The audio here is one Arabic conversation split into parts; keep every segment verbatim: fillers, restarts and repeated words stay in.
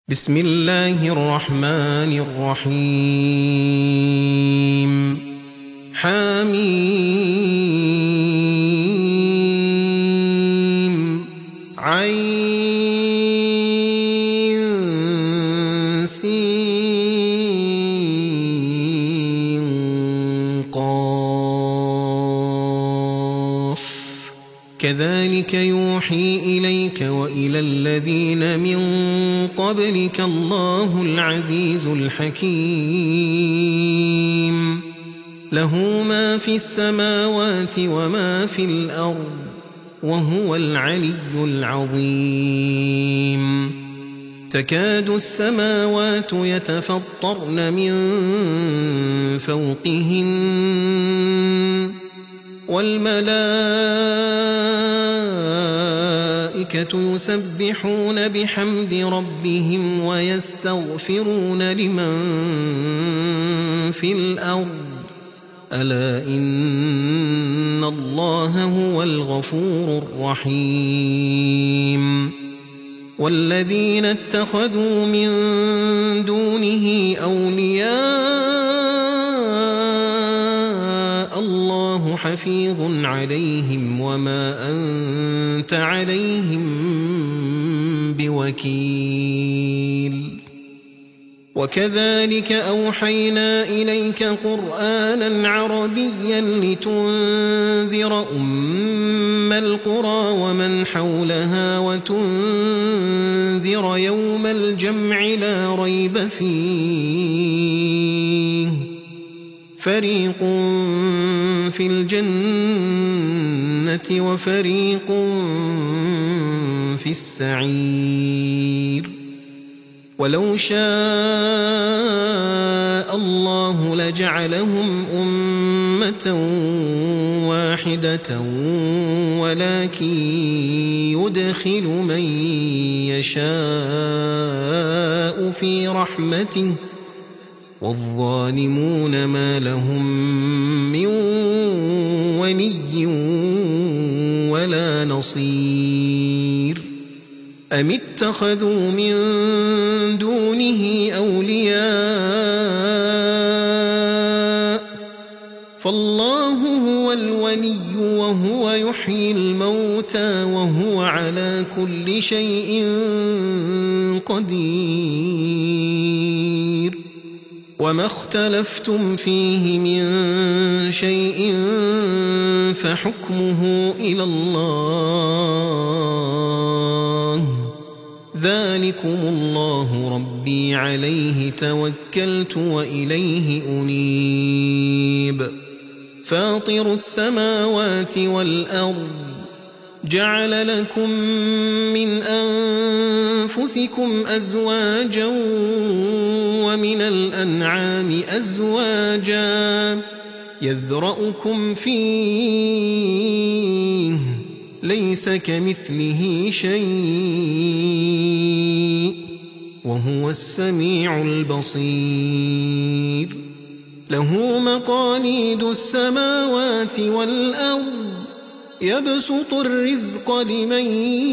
بسم الله الرحمن الرحيم حميم عين سين قاف كذلك يوحي إليك وإلى الذين من قبلك الله العزيز الحكيم له ما في السماوات وما في الأرض وهو العلي العظيم تكاد السماوات يتفطرن من فوقهن والملائكة يسبحون بحمد ربهم ويستغفرون لمن في الأرض ألا إن الله هو الغفور الرحيم والذين اتخذوا من دونه أولياء الله حفيظ عليهم وما أنت عليهم بوكيل وكذلك أوحينا إليك قرآنا عربيا لتنذر أم القرى ومن حولها وتنذر يوم الجمع لا ريب فيه فريق في الجنة وفريق في السعير ولو شاء الله لجعلهم أمة واحدة ولكن يدخل من يشاء في رحمته والظالمون ما لهم من ولي ولا نصير أم اتخذوا من دونه أولياء فالله هو الولي وهو يحيي الموتى وهو على كل شيء قدير وما اختلفتم فيه من شيء فحكمه إلى الله ذلكم الله ربي عليه توكلت وإليه أنيب فاطر السماوات والأرض جعل لكم من أنفسكم أزواجا ومن الأنعام أزواجا يذرأكم فيه ليس كمثله شيء وهو السميع البصير له مقاليد السماوات والأرض يبسط الرزق لمن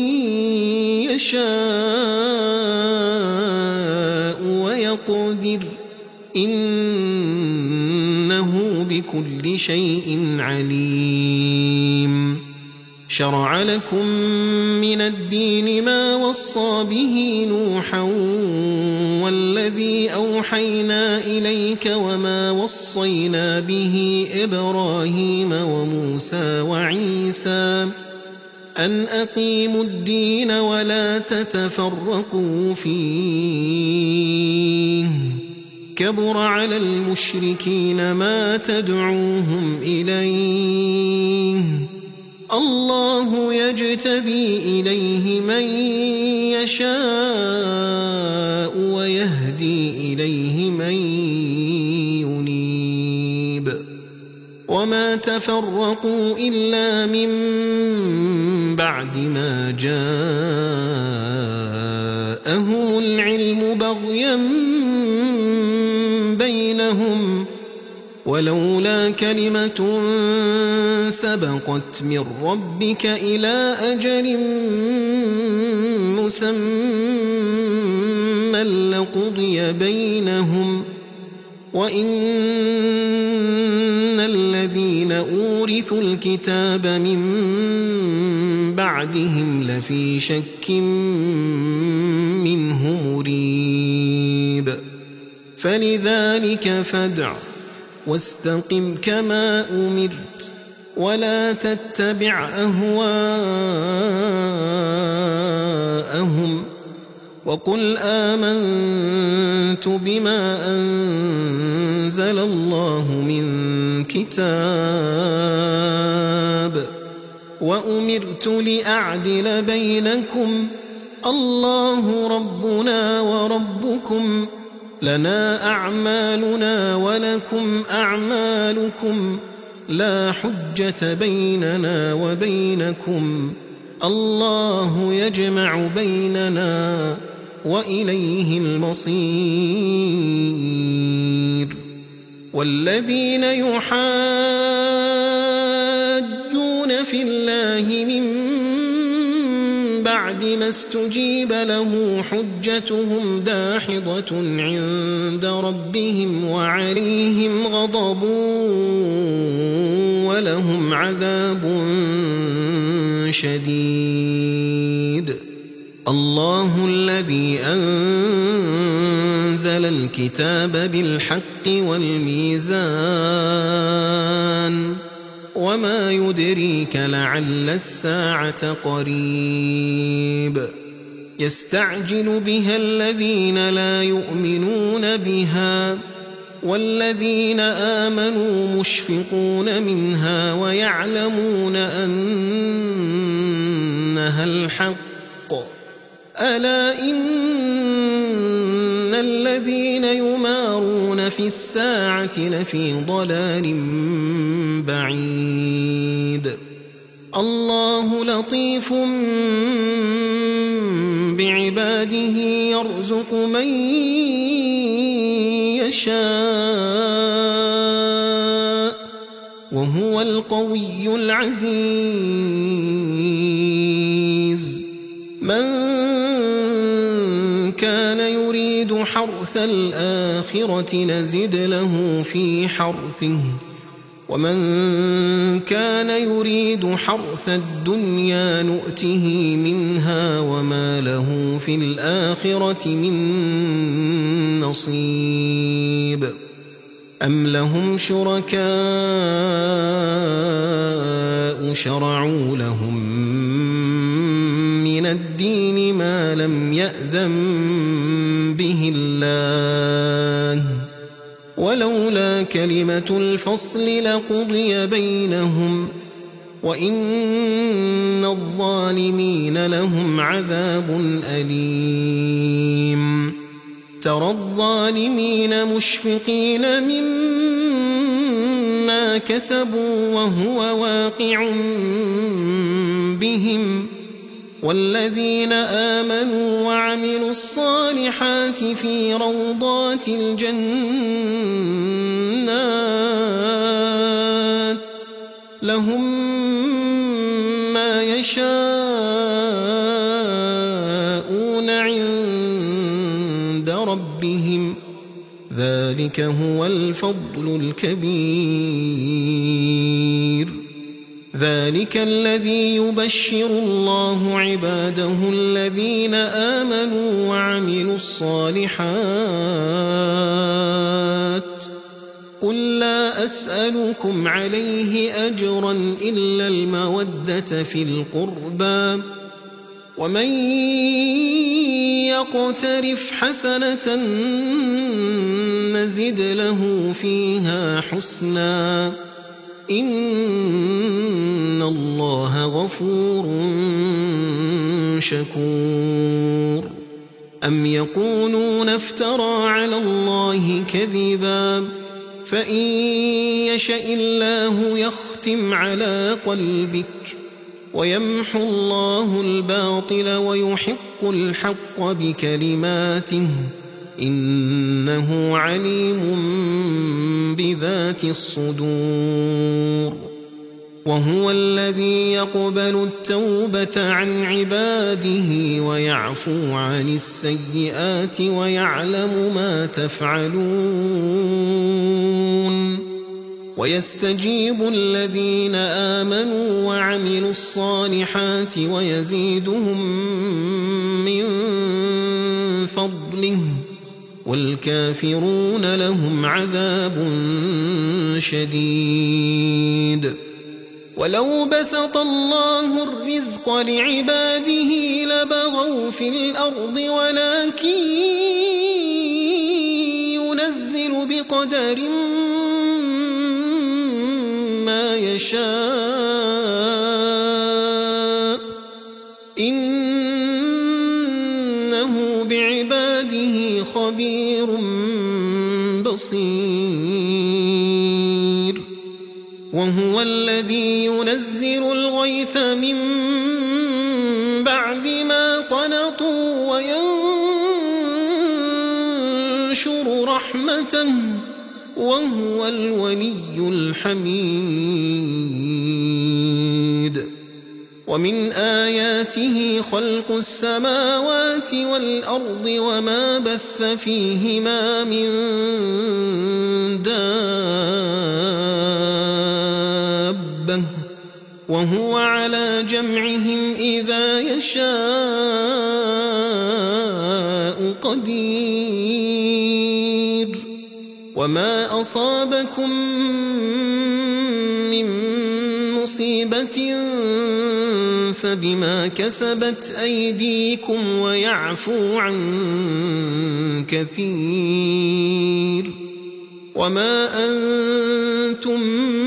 يشاء ويقدر إنه بكل شيء عليم شرع لكم من الدين ما وصى به نوحا والذي أوحينا إليك وما وصينا به إبراهيم وموسى وعيسى أن أقيموا الدين ولا تتفرقوا فيه كبر على المشركين ما تدعوهم إليه الله يجتبي إليه من يشاء ويهدي إليه من ينيب وما تفرقوا إلا من بعد ما جاءهم العلم بغيا بينهم ولولا كلمة سبقت من ربك إلى أجل مسمى لقضي بينهم وإن الذين أورثوا الكتاب من بعدهم لفي شك منه مريب فلذلك فادع واستقم كما أمرت ولا تتبع أهواءهم وقل آمنت بما أنزل الله من كتاب وأمرت لأعدل بينكم الله ربنا وربكم لنا أعمالنا ولكم أعمالكم لا حجة بيننا وبينكم الله يجمع بيننا وإليه المصير والذين يحاجون في الله من بعد ما استجيب له حجتهم داحضة عند ربهم وعليهم غضب ولهم عذاب شديد الله الذي أنزل الكتاب بالحق والميزان وما يدريك لعل الساعة قريب يستعجل بها الذين لا يؤمنون بها والذين آمنوا مشفقون منها ويعلمون أنها الحق ألا إن الذين يمارون في الساعة لفي ضلال بعيد الله لطيف بعباده يرزق من يشاء وهو القوي العزيز من كان يريد حرث الآخرة نزد له في حرثه ومن كان يريد حرث الدنيا نؤته منها وما له في الآخرة من نصيب أم لهم شركاء شرعوا لهم من الدين ما لم يأذن به الله ولولا كلمة الفصل لقضي بينهم وإن الظالمين لهم عذاب أليم ترى الظالمين مشفقين مما كسبوا وهو واقع بهم والذين آمنوا وعملوا الصالحات في روضات الجنات لهم ما يشاءون عند ربهم ذلك هو الفضل الكبير ذلك الذي يبشر الله عباده الذين آمنوا وعملوا الصالحات قل لا أسألكم عليه أجرا إلا المودة في القربى ومن يقترف حسنة نزد له فيها حسنا إن الله غفور شكور أم يقولون افترى على الله كذبا فإن يشأ الله يختم على قلبك ويمحو الله الباطل ويحق الحق بكلماته إنه عليم بذات الصدور وهو الذي يقبل التوبة عن عباده ويعفو عن السيئات ويعلم ما تفعلون ويستجيب الذين آمنوا وعملوا الصالحات ويزيدهم من فضله والكافرون لهم عذاب شديد. ولو بسط الله الرزق لعباده لبغوا في الأرض ولكن ينزل بقدر ما يشاء إنه بعباده خبير بصير. وهو الذي ينزل الغيث من بعد ما قنطوا وينشر رحمته وهو الولي الحميد. ومن آياته خلق السماوات والأرض وما بث فيهما من دابة وهو على جمعهم إذا يشاء قدير. وما أصابكم من مصيبة فبما كسبت أيديكم ويعفو عن كثير. وما أنتم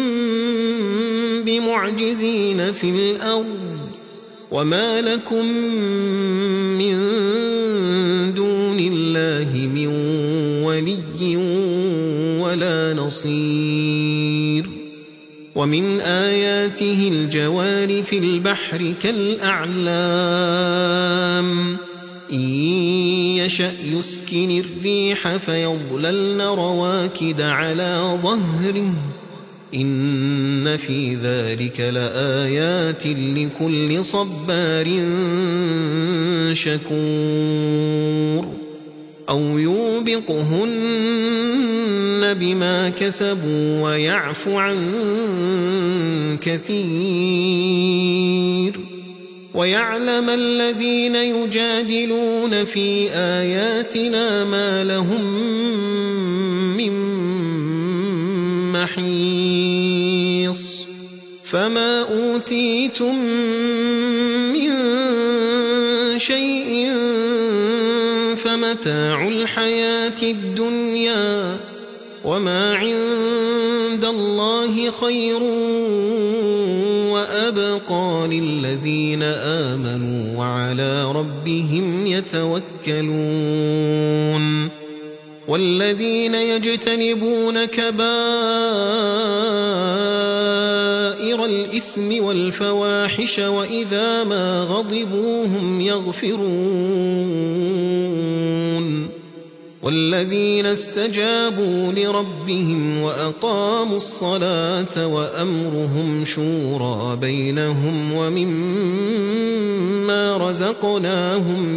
بمعجزين في الأرض وما لكم من دون الله من ولي ولا نصير. ومن آياته الجوار في البحر كالأعلام إن يشأ يسكن الريح فيظللن رواكد على ظهره إن في ذلك لآيات لكل صبار شكور. أو يوبقهن بما كسبوا ويعفو عن كثير. ويعلم الذين يجادلون في آياتنا ما لهم من محيص. فما أوتيتم من شيء فمتاع الحياة الدنيا وما عند الله خير وأبقى للذين آمنوا وعلى ربهم يتوكلون. والذين يجتنبون كبائر الإثم والفواحش وإذا ما غضبوا هم يغفرون. والذين استجابوا لربهم وأقاموا الصلاة وأمرهم شورى بينهم ومما رزقناهم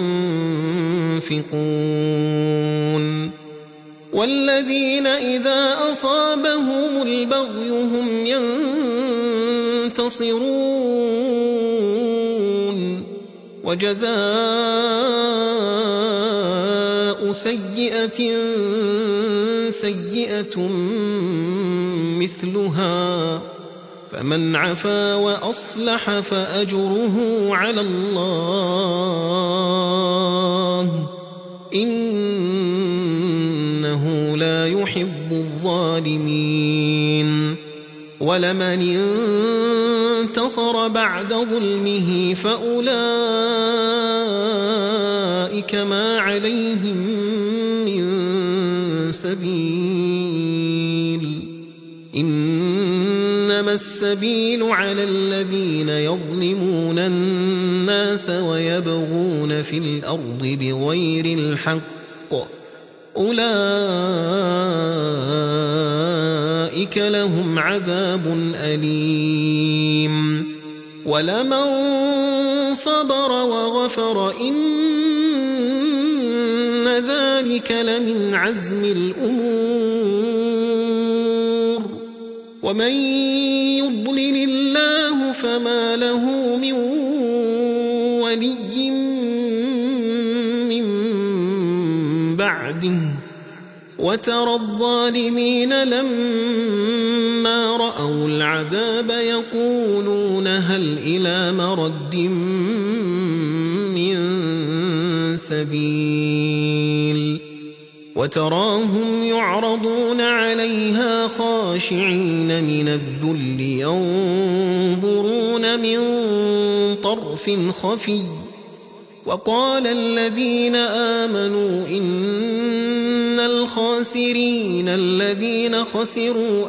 ينفقون. والذين إذا أصابهم البغي هم ينتصرون. وجزاء سيئة سيئة مثلها فمن عفا وأصلح فأجره على الله إنه لا يحب الظالمين. ولمن انتصر بعد ظلمه فأولئك ما عليهم من سبيل إنما السبيل على الذين يظلمون الناس ويبغون في الأرض بغير الحق أولئك فأولئك لهم عذاب أليم ولمن صبر وغفر إن ذلك لمن عزم الأمور ومن يضلل الله فما له من ولي من بعده وترى الظالمين لما رأوا العذاب يقولون هل إلى مرد من سبيل وتراهم يعرضون عليها خاشعين من الذل ينظرون من طرف خفي وقال الذين آمنوا إن الخاسرين الذين خسروا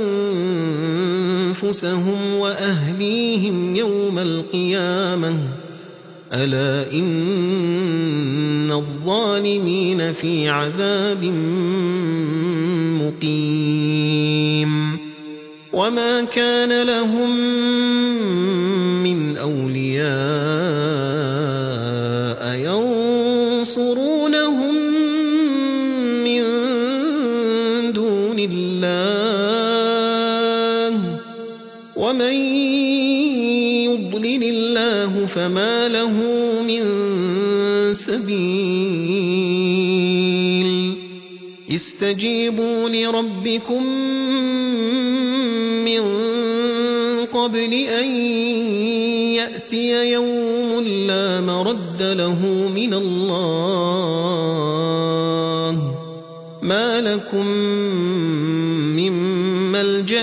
أنفسهم وأهليهم يوم القيامة ألا إن الظالمين في عذاب مقيم وما كان لهم من أولياء ينصرونهم من دون الله ومن يضلل الله فما له من سبيل استجيبوا لربكم من قبل أن يأتي يوم لا مرد له من الله ما لكم من ملجأ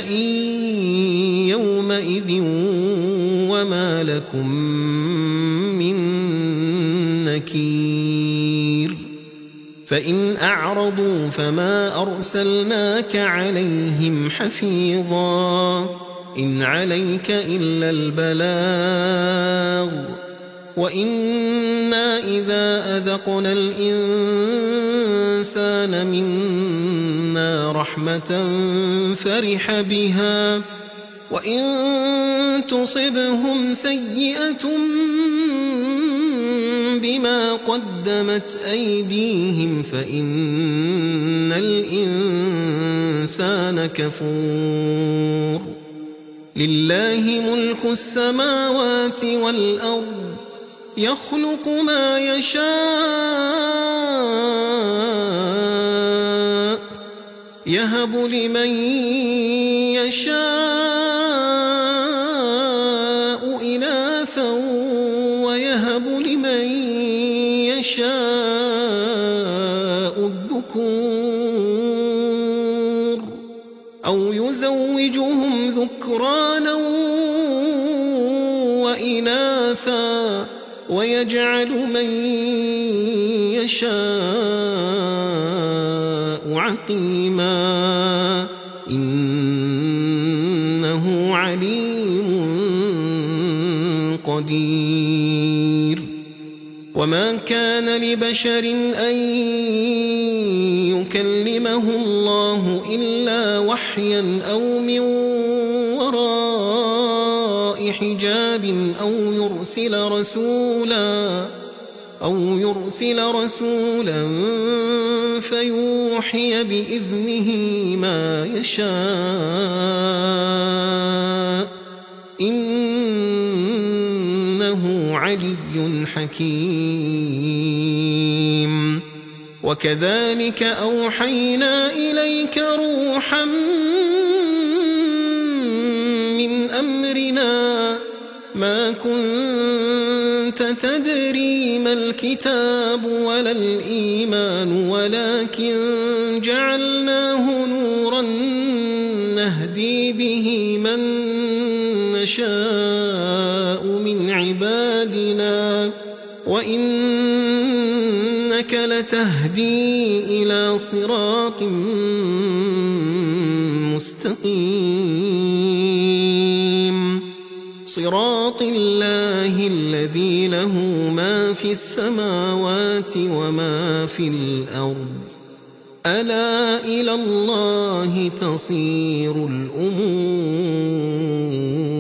يومئذ وما لكم من نكير فإن أعرضوا فما أرسلناك عليهم حفيظا إن عليك إلا البلاغ وإنا إذا أذقنا الإنسان منا رحمة فرح بها وإن تصبهم سيئة بما قدمت أيديهم فإن الإنسان كفور لله ملك السماوات والأرض يخلق ما يشاء يهب لمن يشاء إناثا ويهب لمن يشاء الذكور أو يزوجهم ذكرانا وإناثا ويجعل من يشاء عقيما إنه عليم قدير وما كان لبشر أن يكلمه الله إلا وحيا أو من وراء حجاب أو يرسل رسولا أو يرسل رسولا فيوحي بإذنه ما يشاء إنه علي حكيم وكذلك أوحينا إليك روحا من أمرنا ما كنت تدري ما الكتاب ولا الإيمان ولكن جعلناه نورا نهدي به من نشاء من عبادنا وإنك لتهدي إلى صراط مستقيم صراط الله الذي له ما في السماوات وما في الأرض ألا إلى الله تصير الأمور.